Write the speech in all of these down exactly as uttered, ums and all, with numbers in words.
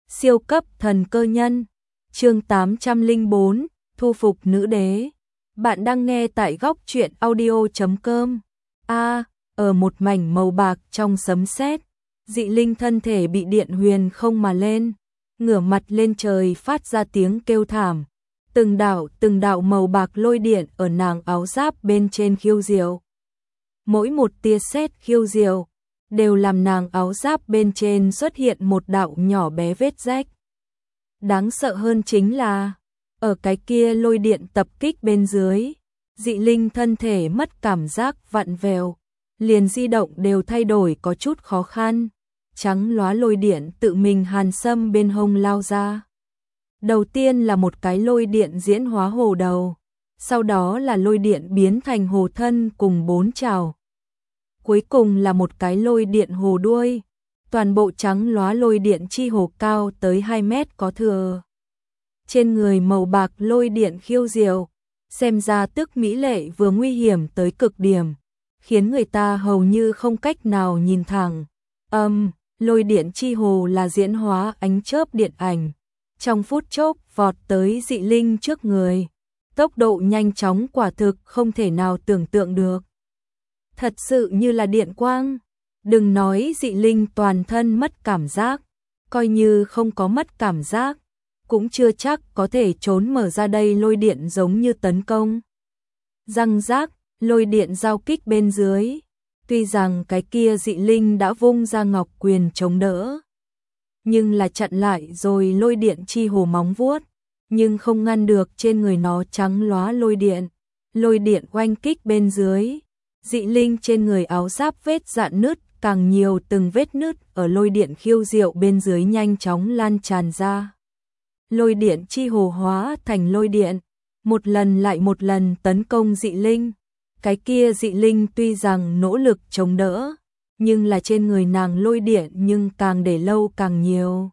Siêu cấp thần cơ nhân. Chương tám trăm lẻ bốn, thu phục nữ đế. Bạn đang nghe tại góc truyện audio chấm com. A, ở một mảnh màu bạc trong sấm sét, Dị Linh thân thể bị điện huyền không mà lên, ngửa mặt lên trời phát ra tiếng kêu thảm. Từng đạo, từng đạo màu bạc lôi điện ở nàng áo giáp bên trên khiêu diệu. Mỗi một tia sét khiêu diệu đều làm nàng áo giáp bên trên xuất hiện một đạo nhỏ bé vết rách. Đáng sợ hơn chính là, ở cái kia lôi điện tập kích bên dưới, Dị Linh thân thể mất cảm giác vặn vẹo, liền di động đều thay đổi có chút khó khăn. Trắng lóa lôi điện tự mình hàn sâm bên hông lao ra. Đầu tiên là một cái lôi điện diễn hóa hồ đầu, sau đó là lôi điện biến thành hồ thân cùng bốn trào. Cuối cùng là một cái lôi điện hồ đuôi, toàn bộ trắng lóa lôi điện chi hồ cao tới hai mét có thừa. Trên người màu bạc lôi điện khiêu diệu, xem ra tức mỹ lệ vừa nguy hiểm tới cực điểm, khiến người ta hầu như không cách nào nhìn thẳng. Âm, um, lôi điện chi hồ là diễn hóa ánh chớp điện ảnh, trong phút chốc vọt tới Dị Linh trước người, tốc độ nhanh chóng quả thực không thể nào tưởng tượng được. Thật sự như là điện quang, đừng nói Dị Linh toàn thân mất cảm giác, coi như không có mất cảm giác, cũng chưa chắc có thể trốn mở ra đây lôi điện giống như tấn công. Răng rác, lôi điện giao kích bên dưới, tuy rằng cái kia Dị Linh đã vung ra ngọc quyền chống đỡ, nhưng là chặn lại rồi lôi điện chi hồ móng vuốt, nhưng không ngăn được trên người nó trắng lóa lôi điện, lôi điện oanh kích bên dưới. Dị Linh trên người áo giáp vết rạn nứt càng nhiều, từng vết nứt ở lôi điện khiêu diệu bên dưới nhanh chóng lan tràn ra. Lôi điện chi hồ hóa thành lôi điện, một lần lại một lần tấn công Dị Linh. Cái kia Dị Linh tuy rằng nỗ lực chống đỡ, nhưng là trên người nàng lôi điện nhưng càng để lâu càng nhiều.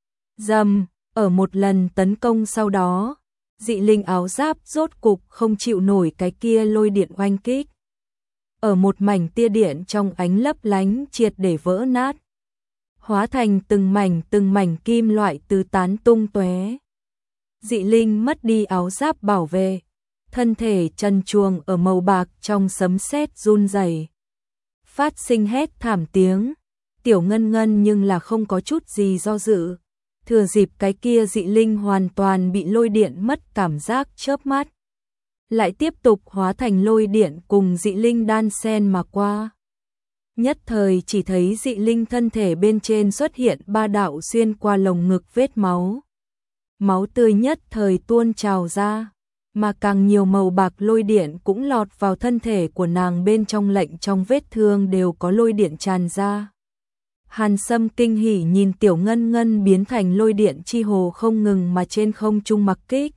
Dầm, ở một lần tấn công sau đó, Dị Linh áo giáp rốt cục không chịu nổi cái kia lôi điện oanh kích. Ở một mảnh tia điện trong ánh lấp lánh triệt để vỡ nát, hóa thành từng mảnh từng mảnh kim loại tứ tán tung tóe. Dị Linh mất đi áo giáp bảo vệ, thân thể trần truồng ở màu bạc trong sấm sét run rẩy, phát sinh hét thảm tiếng. Tiểu Ngân Ngân nhưng là không có chút gì do dự, thừa dịp cái kia Dị Linh hoàn toàn bị lôi điện mất cảm giác chớp mắt, lại tiếp tục hóa thành lôi điện cùng Dị Linh đan xen mà qua. Nhất thời chỉ thấy Dị Linh thân thể bên trên xuất hiện ba đạo xuyên qua lồng ngực vết máu. Máu tươi nhất thời tuôn trào ra, mà càng nhiều màu bạc lôi điện cũng lọt vào thân thể của nàng, bên trong lệnh trong vết thương đều có lôi điện tràn ra. Hàn Sâm kinh hỉ nhìn Tiểu Ngân Ngân biến thành lôi điện chi hồ không ngừng mà trên không trung mặc kích.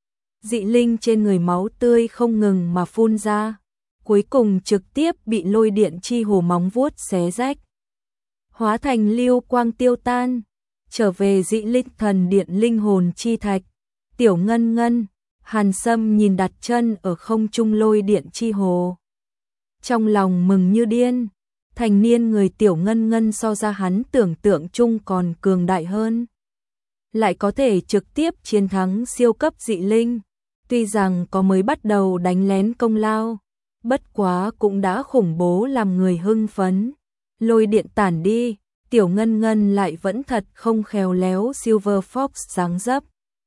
Dị Linh trên người máu tươi không ngừng mà phun ra, cuối cùng trực tiếp bị lôi điện chi hồ móng vuốt xé rách, hóa thành lưu quang tiêu tan, trở về Dị Linh thần điện linh hồn chi thạch. Tiểu Ngân Ngân, Hàn Sâm nhìn đặt chân ở không trung lôi điện chi hồ, trong lòng mừng như điên. Thành niên người Tiểu Ngân Ngân so ra hắn tưởng tượng chung còn cường đại hơn, lại có thể trực tiếp chiến thắng siêu cấp Dị Linh. Tuy rằng có mới bắt đầu đánh lén công lao, bất quá cũng đã khủng bố làm người hưng phấn. Lôi điện tản đi, Tiểu Ngân Ngân lại vẫn thật không khéo léo Silver Fox dáng dấp.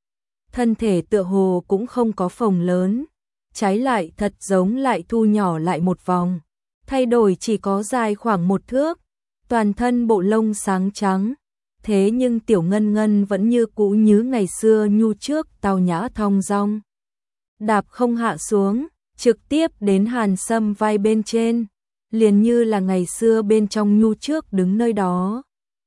Thân thể tựa hồ cũng không có phồng lớn, trái lại thật giống lại thu nhỏ lại một vòng, thay đổi chỉ có dài khoảng một thước, toàn thân bộ lông sáng trắng. Thế nhưng Tiểu Ngân Ngân vẫn như cũ như ngày xưa nhu trước tao nhã thong dong, đạp không hạ xuống, trực tiếp đến Hàn Sâm vai bên trên, liền như là ngày xưa bên trong nhu trước đứng nơi đó.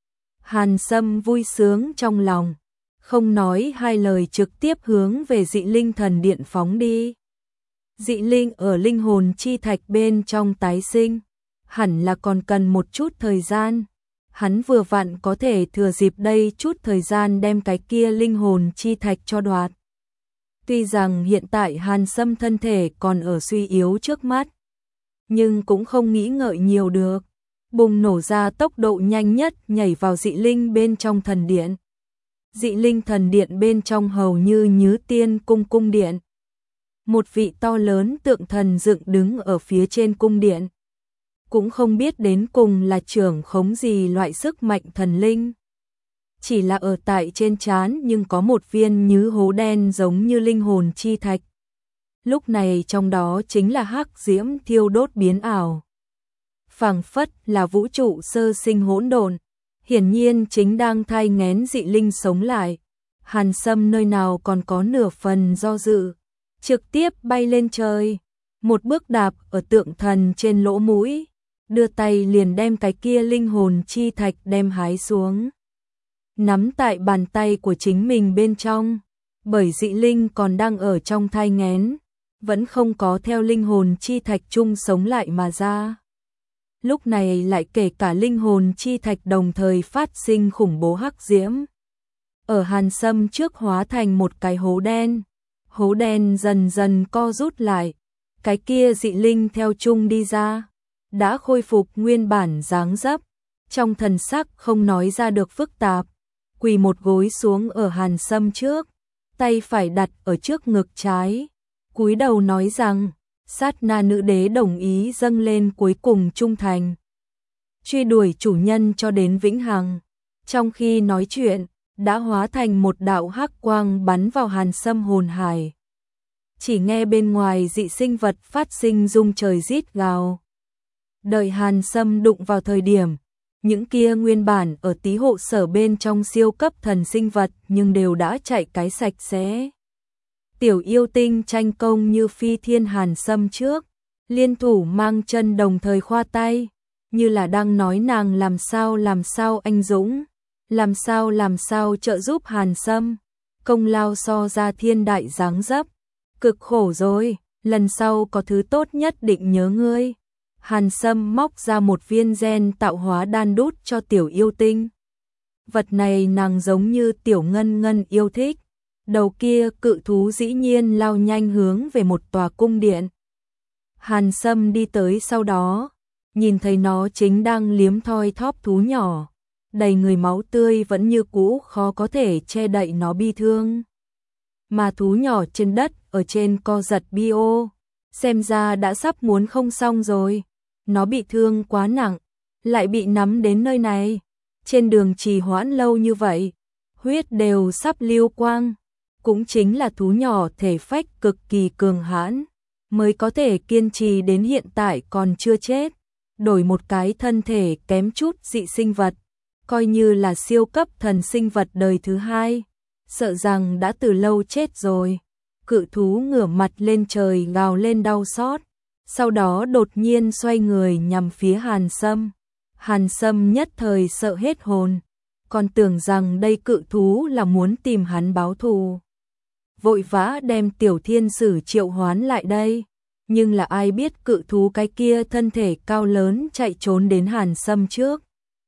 Hàn Sâm vui sướng trong lòng, không nói hai lời trực tiếp hướng về Dị Linh thần điện phóng đi. Dị Linh ở linh hồn chi thạch bên trong tái sinh, hẳn là còn cần một chút thời gian. Hắn vừa vặn có thể thừa dịp đây chút thời gian đem cái kia linh hồn chi thạch cho đoạt. Tuy rằng hiện tại Hàn Sâm thân thể còn ở suy yếu trước mắt, nhưng cũng không nghĩ ngợi nhiều được. Bùng nổ ra tốc độ nhanh nhất nhảy vào Dị Linh bên trong thần điện. dị linh thần điện bên trong hầu như Nhứ Tiên cung cung điện. Một vị to lớn tượng thần dựng đứng ở phía trên cung điện. Cũng không biết đến cùng là trưởng khống gì loại sức mạnh thần linh. Chỉ là ở tại trên trán nhưng có một viên nhứ hố đen giống như linh hồn chi thạch. Lúc này trong đó chính là hắc diễm thiêu đốt biến ảo. Phảng phất là vũ trụ sơ sinh hỗn độn, hiển nhiên chính đang thai nghén dị linh sống lại. Hàn Sâm nơi nào còn có nửa phần do dự, trực tiếp bay lên trời, một bước đạp ở tượng thần trên lỗ mũi, đưa tay liền đem cái kia linh hồn chi thạch đem hái xuống. Nắm tại bàn tay của chính mình bên trong, bởi dị linh còn đang ở trong thai nghén, vẫn không có theo linh hồn chi thạch chung sống lại mà ra. Lúc này lại kể cả linh hồn chi thạch đồng thời phát sinh khủng bố hắc diễm. Ở Hàn Sâm trước hóa thành một cái hố đen, hố đen dần dần co rút lại, cái kia dị linh theo chung đi ra, đã khôi phục nguyên bản dáng dấp, trong thần sắc không nói ra được phức tạp, quỳ một gối xuống ở Hàn Sâm trước, tay phải đặt ở trước ngực trái, cúi đầu nói rằng, sát na nữ đế đồng ý dâng lên cuối cùng trung thành, truy đuổi chủ nhân cho đến vĩnh hằng. Trong khi nói chuyện, đã hóa thành một đạo hắc quang bắn vào Hàn Sâm hồn hải. Chỉ nghe bên ngoài dị sinh vật phát sinh rung trời rít gào. Đợi Hàn Sâm đụng vào thời điểm, những kia nguyên bản ở tí hộ sở bên trong siêu cấp thần sinh vật nhưng đều đã chạy cái sạch sẽ. Tiểu yêu tinh tranh công như phi thiên Hàn Sâm trước, liên thủ mang chân đồng thời khoa tay, như là đang nói nàng làm sao làm sao anh dũng, làm sao làm sao trợ giúp Hàn Sâm, công lao so ra thiên đại dáng dấp, cực khổ rồi, lần sau có thứ tốt nhất định nhớ ngươi. Hàn Sâm móc ra một viên gen tạo hóa đan đút cho tiểu yêu tinh. Vật này nàng giống như tiểu ngân ngân yêu thích. Đầu kia cự thú dĩ nhiên lao nhanh hướng về một tòa cung điện. Hàn Sâm đi tới sau đó, nhìn thấy nó chính đang liếm thoi thóp thú nhỏ, đầy người máu tươi vẫn như cũ khó có thể che đậy nó bi thương. Mà thú nhỏ trên đất ở trên co giật bi ô, xem ra đã sắp muốn không xong rồi. Nó bị thương quá nặng, lại bị nắm đến nơi này, trên đường trì hoãn lâu như vậy, huyết đều sắp lưu quang. Cũng chính là thú nhỏ thể phách cực kỳ cường hãn, mới có thể kiên trì đến hiện tại còn chưa chết. Đổi một cái thân thể kém chút dị sinh vật, coi như là siêu cấp thần sinh vật đời thứ hai, sợ rằng đã từ lâu chết rồi. Cự thú ngửa mặt lên trời gào lên đau xót, sau đó đột nhiên xoay người nhằm phía Hàn Sâm. Hàn Sâm nhất thời sợ hết hồn, còn tưởng rằng đây cự thú là muốn tìm hắn báo thù. Vội vã đem Tiểu Thiên Sử triệu hoán lại đây, nhưng là ai biết cự thú cái kia thân thể cao lớn chạy trốn đến Hàn Sâm trước.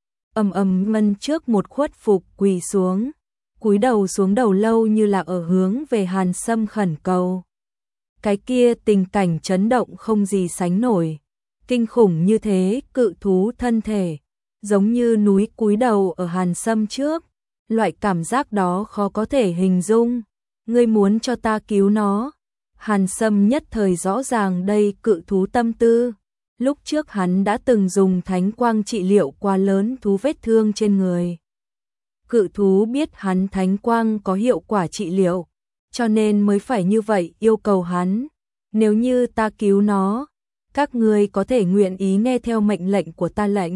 Ầm ầm ngân trước một khuất phục quỳ xuống, cúi đầu xuống đầu lâu như là ở hướng về Hàn Sâm khẩn cầu. Cái kia tình cảnh chấn động không gì sánh nổi, kinh khủng như thế, cự thú thân thể giống như núi cúi đầu ở Hàn Sâm trước, loại cảm giác đó khó có thể hình dung. Ngươi muốn cho ta cứu nó? Hàn Sâm nhất thời rõ ràng đây cự thú tâm tư. Lúc trước hắn đã từng dùng thánh quang trị liệu qua lớn thú vết thương trên người. Cự thú biết hắn thánh quang có hiệu quả trị liệu, cho nên mới phải như vậy yêu cầu hắn. Nếu như ta cứu nó, các ngươi có thể nguyện ý nghe theo mệnh lệnh của ta lệnh.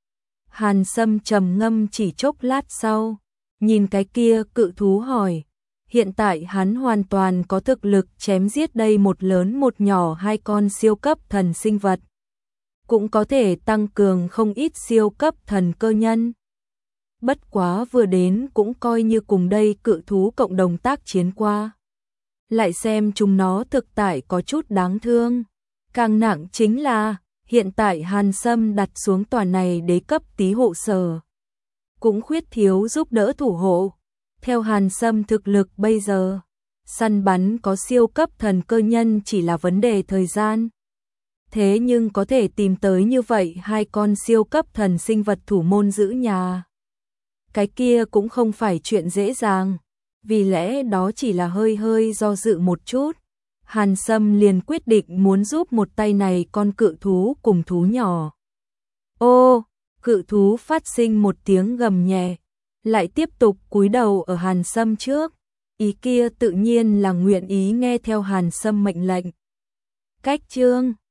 Hàn Sâm trầm ngâm chỉ chốc lát sau, nhìn cái kia cự thú hỏi. Hiện tại hắn hoàn toàn có thực lực chém giết đây một lớn một nhỏ hai con siêu cấp thần sinh vật. Cũng có thể tăng cường không ít siêu cấp thần cơ nhân. Bất quá vừa đến cũng coi như cùng đây cự thú cộng đồng tác chiến qua. Lại xem chúng nó thực tại có chút đáng thương. Càng nặng chính là, hiện tại Hàn Sâm đặt xuống tòa này đế cấp tí hộ sở. Cũng khuyết thiếu giúp đỡ thủ hộ. Theo Hàn Sâm thực lực bây giờ, săn bắn có siêu cấp thần cơ nhân chỉ là vấn đề thời gian. Thế nhưng có thể tìm tới như vậy hai con siêu cấp thần sinh vật thủ môn giữ nhà. cái kia cũng không phải chuyện dễ dàng, vì lẽ đó chỉ là hơi hơi do dự một chút. Hàn Sâm liền quyết định muốn giúp một tay này con cự thú cùng thú nhỏ. Ô, cự thú phát sinh một tiếng gầm nhẹ, lại tiếp tục cúi đầu ở Hàn Sâm trước, ý kia tự nhiên là nguyện ý nghe theo Hàn Sâm mệnh lệnh. Cách chương